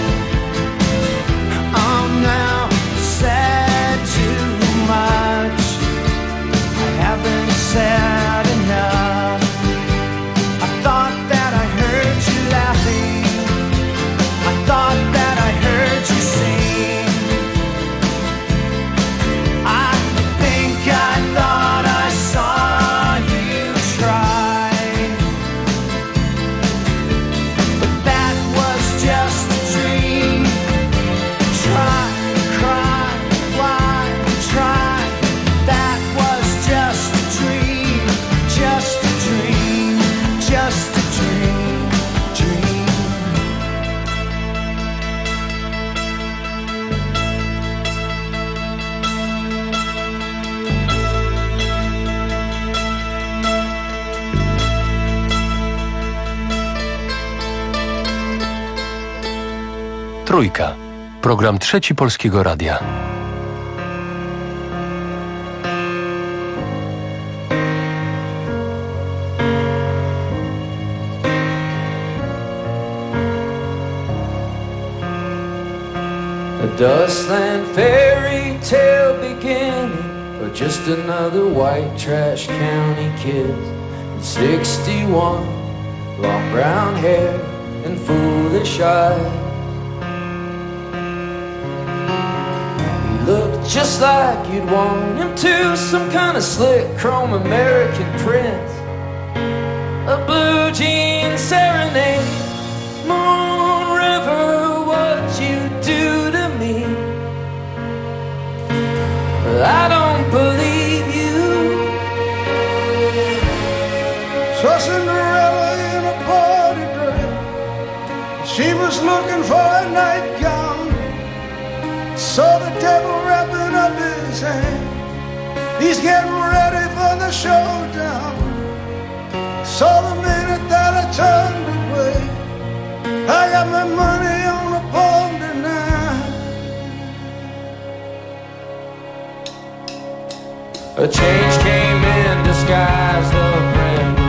Speaker 20: Oh no, said too much. I haven't said enough. I thought that I heard you laughing. I thought that I heard you sing. I think I thought I saw you try. But that was just a dream. Try, cry, why, try. That was just a dream. Just a dream. Just a dream. Dream.
Speaker 1: Trójka. Program Trzeci Polskiego Radia.
Speaker 20: A dustland fairy tale beginning, or just another white trash county kid. sixty-one, long brown hair and foolish eyes. He looked just like you'd want him to, some kind of slick chrome American prince. A blue jean serenade, Moon River, what you do to me. I don't believe you.
Speaker 6: Saw Cinderella in a party dress. She was looking for a nightgown. Saw the devil wrapping up his hand. He's getting ready for the showdown. Saw the minute that I turned away. I got my money on the palm tonight.
Speaker 20: A change came in disguised a friend.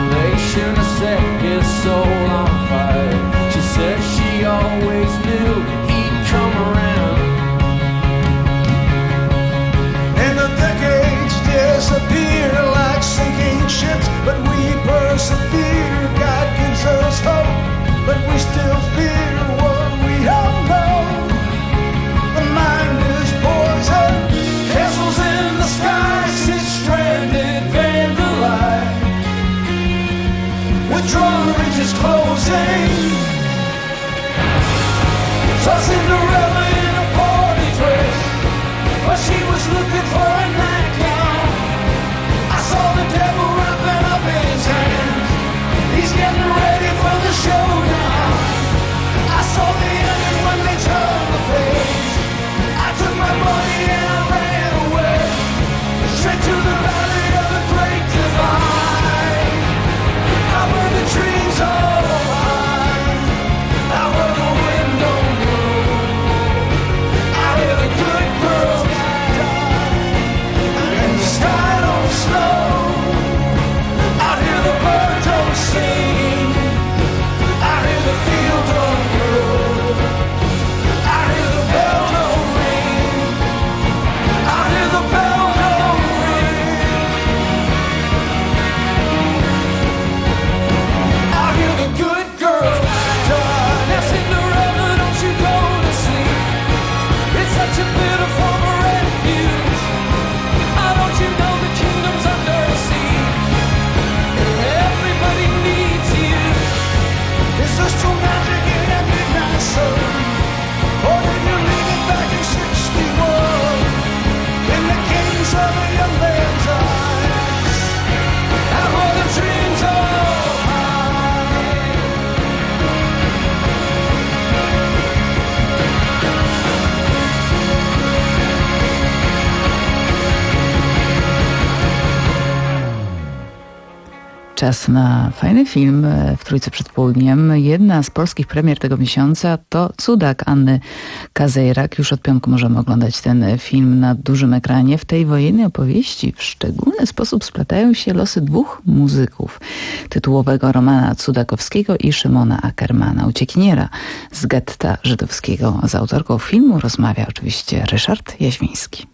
Speaker 19: Czas na fajny film w Trójce przed południem. Jedna z polskich premier tego miesiąca to Cudak Anny Kazejrak. Już od piątku możemy oglądać ten film na dużym ekranie. W tej wojennej opowieści w szczególny sposób splatają się losy dwóch muzyków. Tytułowego Romana Cudakowskiego i Szymona Ackermana, uciekiniera z getta żydowskiego. Z autorką filmu rozmawia oczywiście Ryszard Jaźwiński.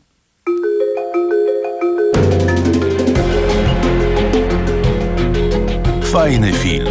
Speaker 21: Fajny film.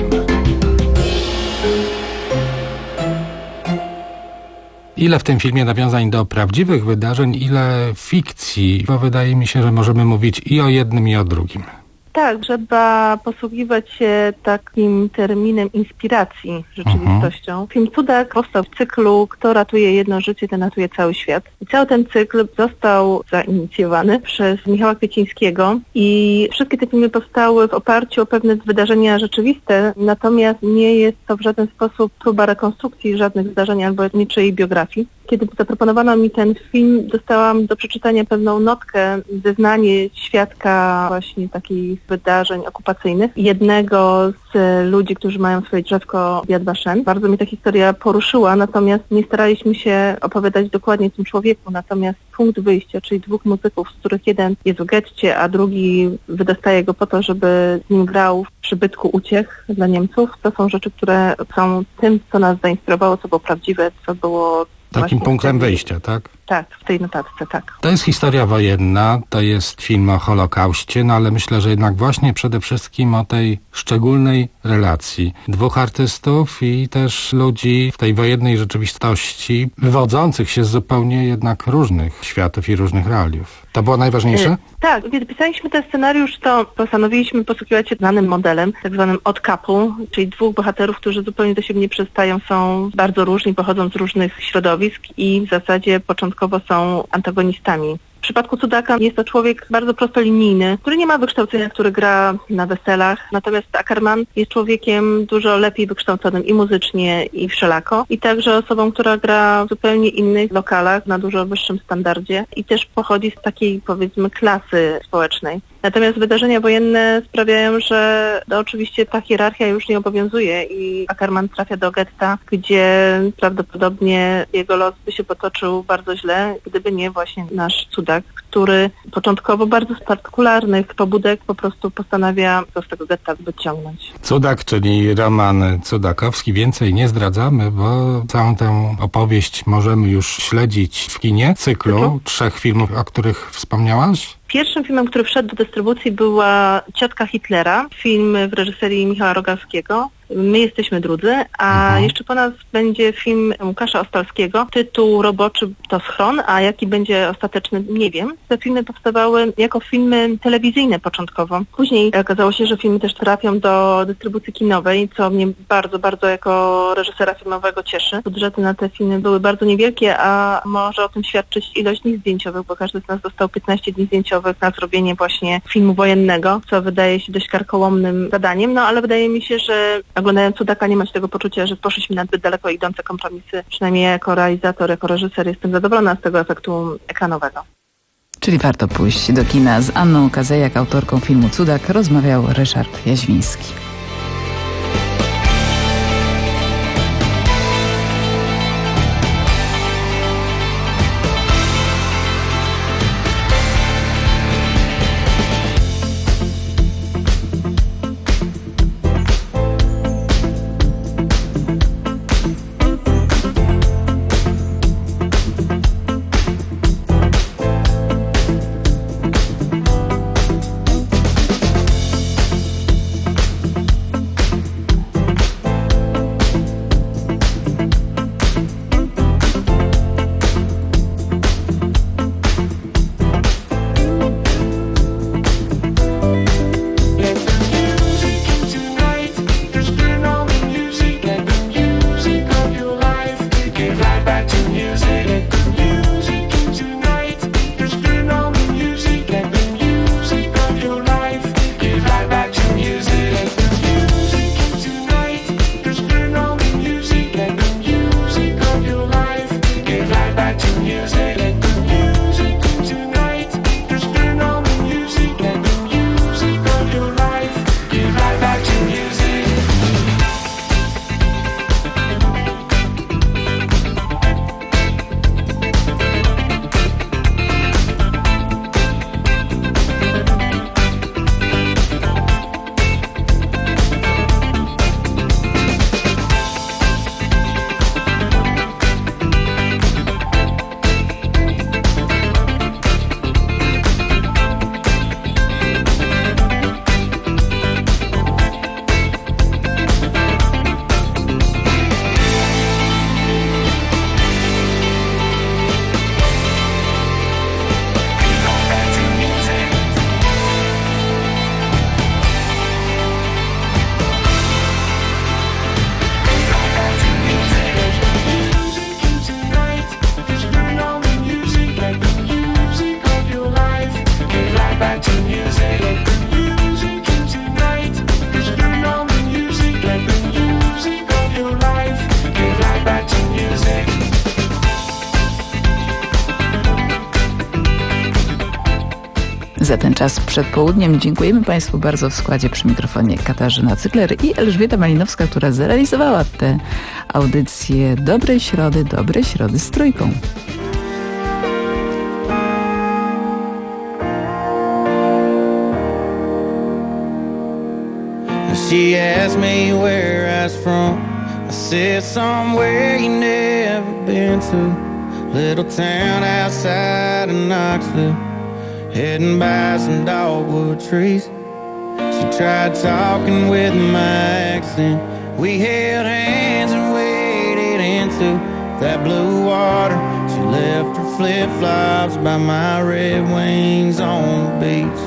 Speaker 7: Ile w tym filmie nawiązań do prawdziwych wydarzeń, ile fikcji, bo wydaje mi się, że możemy mówić i o jednym, i o drugim.
Speaker 5: Tak, trzeba posługiwać się takim terminem inspiracji rzeczywistością. Mhm. Film Cudak powstał w cyklu Kto ratuje jedno życie, ten ratuje cały świat. I cały ten cykl został zainicjowany przez Michała Kwiecińskiego i wszystkie te filmy powstały w oparciu o pewne wydarzenia rzeczywiste, natomiast nie jest to w żaden sposób próba rekonstrukcji żadnych zdarzeń albo niczyjej biografii. Kiedy zaproponowano mi ten film, dostałam do przeczytania pewną notkę, zeznanie świadka właśnie takich wydarzeń okupacyjnych. Jednego z ludzi, którzy mają swoje drzewko w Yad Vashem. Bardzo mnie ta historia poruszyła, natomiast nie staraliśmy się opowiadać dokładnie o tym człowieku. Natomiast punkt wyjścia, czyli dwóch muzyków, z których jeden jest w getcie, a drugi wydostaje go po to, żeby z nim grał w przybytku uciech dla Niemców, to są rzeczy, które są tym, co nas zainspirowało, co było prawdziwe, co było
Speaker 7: takim punktem wyjścia, tak?
Speaker 5: Tak, w tej notatce, tak.
Speaker 7: To jest historia wojenna, to jest film o Holokauście, no ale myślę, że jednak właśnie przede wszystkim o tej szczególnej relacji dwóch artystów i też ludzi w tej wojennej rzeczywistości, wywodzących się z zupełnie jednak różnych światów i różnych realiów. To było najważniejsze?
Speaker 5: Tak, kiedy pisaliśmy ten scenariusz, to postanowiliśmy posługiwać się znanym modelem, tak zwanym odd couple, czyli dwóch bohaterów, którzy zupełnie do siebie nie przystają, są bardzo różni, pochodzą z różnych środowisk i w zasadzie początkowo są antagonistami. W przypadku Cudaka jest to człowiek bardzo prostolinijny, który nie ma wykształcenia, który gra na weselach. Natomiast Ackerman jest człowiekiem dużo lepiej wykształconym i muzycznie, i wszelako. I także osobą, która gra w zupełnie innych lokalach, na dużo wyższym standardzie i też pochodzi z takiej, powiedzmy, klasy społecznej. Natomiast wydarzenia wojenne sprawiają, że no, oczywiście ta hierarchia już nie obowiązuje i Ackerman trafia do getta, gdzie prawdopodobnie jego los by się potoczył bardzo źle, gdyby nie właśnie nasz Cudak, który początkowo bardzo z partykularnych pobudek po prostu postanawia go z tego getta wyciągnąć.
Speaker 7: Cudak, czyli Roman Cudakowski. Więcej nie zdradzamy, bo całą tę opowieść możemy już śledzić w kinie, cyklu mhm. trzech filmów, o których wspomniałaś.
Speaker 5: Pierwszym filmem, który wszedł do dystrybucji, była Ciotka Hitlera, film w reżyserii Michała Rogalskiego. My jesteśmy drudzy, a mhm. jeszcze po nas będzie film Łukasza Ostalskiego. Tytuł roboczy to Schron, a jaki będzie ostateczny, nie wiem. Te filmy powstawały jako filmy telewizyjne początkowo. Później okazało się, że filmy też trafią do dystrybucji kinowej, co mnie bardzo, bardzo jako reżysera filmowego cieszy. Budżety na te filmy były bardzo niewielkie, a może o tym świadczyć ilość dni zdjęciowych, bo każdy z nas dostał piętnaście dni zdjęciowych na zrobienie właśnie filmu wojennego, co wydaje się dość karkołomnym zadaniem, no ale wydaje mi się, że oglądając Cudaka nie ma się tego poczucia, że poszliśmy na zbyt daleko idące kompromisy. Przynajmniej jako realizator, jako reżyser jestem zadowolona z tego efektu ekranowego.
Speaker 19: Czyli warto pójść do kina. Z Anną Kazejak, autorką filmu Cudak, rozmawiał Ryszard Jaźwiński.
Speaker 2: back to music. Let the music keep you right. Spin on the music. Let the music of your life. Get right back to music.
Speaker 19: Za ten czas przed południem dziękujemy Państwu bardzo w składzie przy mikrofonie Katarzyna Cygler i Elżbieta Malinowska, która zrealizowała tę audycję Dobrej Środy, Dobrej Środy z Trójką.
Speaker 8: She asked me where I was from. I said somewhere you never been to. Little town outside of Knoxville, heading by some dogwood trees. She tried talking with my accent. We held hands and waded into that blue water. She left her flip-flops by my Red Wings on the beach.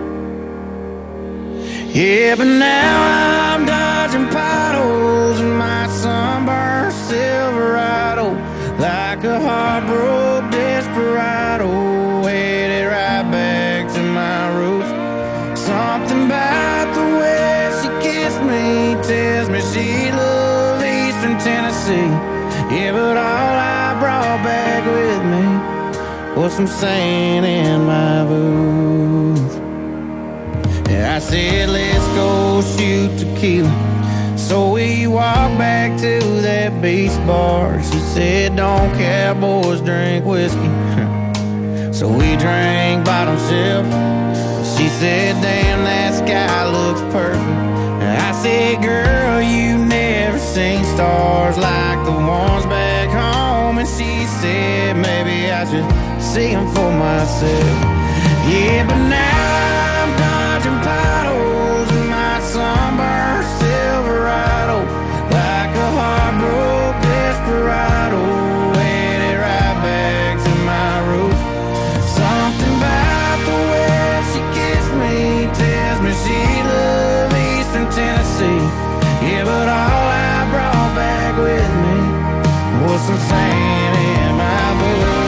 Speaker 8: Yeah, but now I'm dodging potholes in my sunburned Silverado, like a heartbroken desperado, headed right back to my roots. Something about the way she kissed me tells me she loved Eastern Tennessee. Yeah, but all I brought back with me was some sand in my boots. I said, let's go shoot tequila. So we walked back to that beach bar. She said, don't cowboys drink whiskey. So we drank bottom shelf. She said, damn, that sky looks perfect. I said, girl, you never seen stars like the ones back home. And she said, maybe I should see them for myself. Yeah, but now I'm dodging potholes in my sunburned Silverado, like a heartbroken desperado, headed right back to my roots. Something about the way she kissed me tells me she loved Eastern Tennessee. Yeah, but all I brought back with me was some sand in my boots.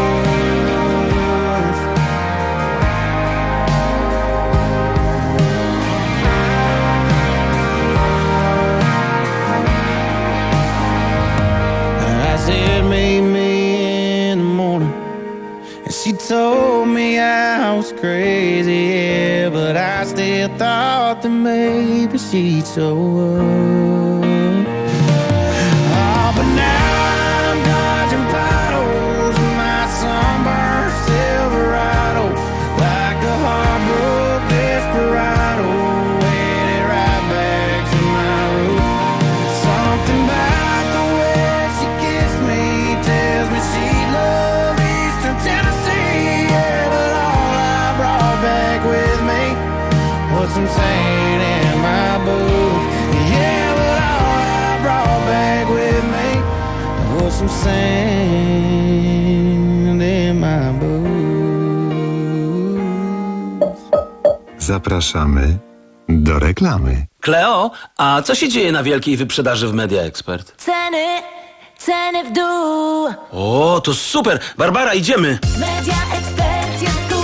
Speaker 8: Said meet me in the morning, and she told me I was crazy, yeah, but I still thought that maybe she'd show up. Oh, but now I'm dodging potholes in my sunburned Silverado, like a heartbroken desperado, headed right back to my roots. Something about the way she kissed me tells me she loved Eastern Tennessee. Yeah, but all I brought back with me was some sand in my boots. Yeah, but all I brought back with me was some sand in my boots.
Speaker 3: Zapraszamy do reklamy.
Speaker 12: Kleo, a co się dzieje na wielkiej wyprzedaży w Media Expert?
Speaker 13: Ceny, ceny w dół.
Speaker 12: O, to super! Barbara, idziemy!
Speaker 13: Media Expert jest tu.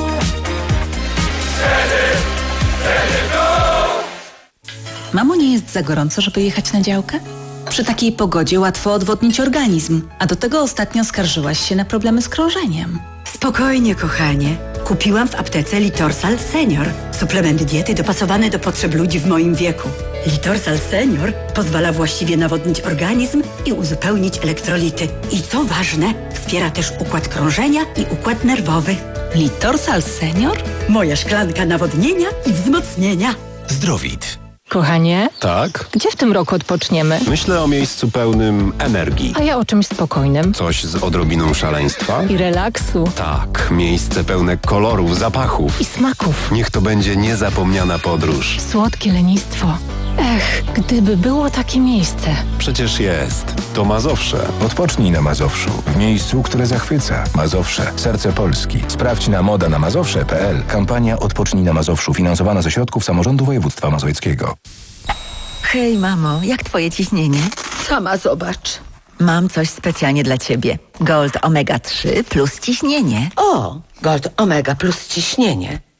Speaker 2: Ceny, ceny w dół.
Speaker 10: Mamo, nie jest za gorąco, żeby jechać na działkę? Przy takiej pogodzie łatwo odwodnić organizm, a do tego ostatnio skarżyłaś się na problemy z krążeniem.
Speaker 11: Spokojnie, kochanie. Kupiłam w aptece Litorsal Senior. Suplement diety dopasowany do potrzeb ludzi w moim wieku. Litorsal Senior pozwala właściwie nawodnić organizm i uzupełnić elektrolity. I co ważne, wspiera też układ krążenia i układ nerwowy.
Speaker 10: Litorsal Senior?
Speaker 11: Moja szklanka nawodnienia i wzmocnienia.
Speaker 9: Zdrowit.
Speaker 23: Kochanie?
Speaker 9: Tak?
Speaker 23: Gdzie w tym roku odpoczniemy?
Speaker 9: Myślę o miejscu pełnym energii.
Speaker 23: A ja o czymś spokojnym.
Speaker 9: Coś z odrobiną szaleństwa?
Speaker 23: I relaksu.
Speaker 9: Tak, miejsce pełne kolorów, zapachów.
Speaker 23: I smaków.
Speaker 9: Niech to będzie niezapomniana podróż.
Speaker 23: Słodkie lenistwo. Ech, gdyby było takie miejsce.
Speaker 9: Przecież jest. To Mazowsze.
Speaker 24: Odpocznij na Mazowszu. W miejscu, które zachwyca. Mazowsze. Serce Polski. Sprawdź na moda na mazowsze kropka p l. Kampania Odpocznij na Mazowszu. Finansowana ze środków samorządu województwa mazowieckiego.
Speaker 25: Hej, mamo. Jak twoje ciśnienie?
Speaker 26: Sama zobacz.
Speaker 25: Mam coś specjalnie dla ciebie. Gold Omega trzy plus ciśnienie.
Speaker 26: O, Gold Omega plus ciśnienie.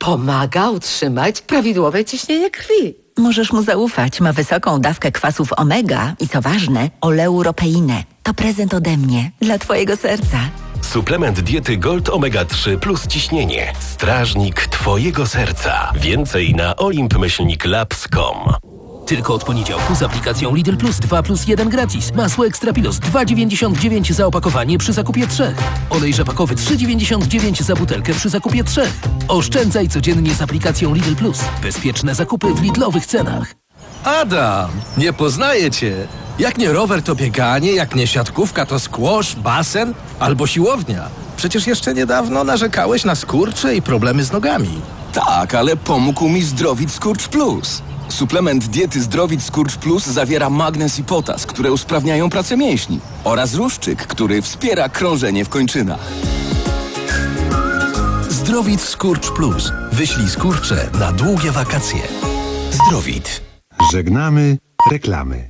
Speaker 4: Pomaga utrzymać prawidłowe ciśnienie krwi.
Speaker 25: Możesz mu zaufać. Ma wysoką dawkę kwasów omega i co ważne, oleuropeinę. To prezent ode mnie dla twojego serca.
Speaker 14: Suplement diety Gold Omega trzy plus ciśnienie. Strażnik twojego serca. Więcej na olimp myślnik labs kropka com.
Speaker 15: Tylko od poniedziałku z aplikacją Lidl Plus dwa plus jeden gratis. Masło Extra Pilos dwa dziewięćdziesiąt dziewięć za opakowanie przy zakupie trzech. Olej rzepakowy trzy dziewięćdziesiąt dziewięć za butelkę przy zakupie trzech. Oszczędzaj codziennie z aplikacją Lidl Plus. Bezpieczne zakupy w Lidlowych cenach.
Speaker 16: Adam, nie poznaję cię. Jak nie rower to bieganie, jak nie siatkówka to squash, basen albo siłownia. Przecież jeszcze niedawno narzekałeś na skurcze i problemy z nogami.
Speaker 17: Tak, ale pomógł mi Zdrowit Skurcz Plus. Suplement diety Zdrowit Skurcz Plus zawiera magnez i potas, które usprawniają pracę mięśni, oraz ruszczyk, który wspiera krążenie w kończynach.
Speaker 21: Zdrowit Skurcz Plus. Wyślij skurcze na długie wakacje. Zdrowit.
Speaker 3: Żegnamy reklamy.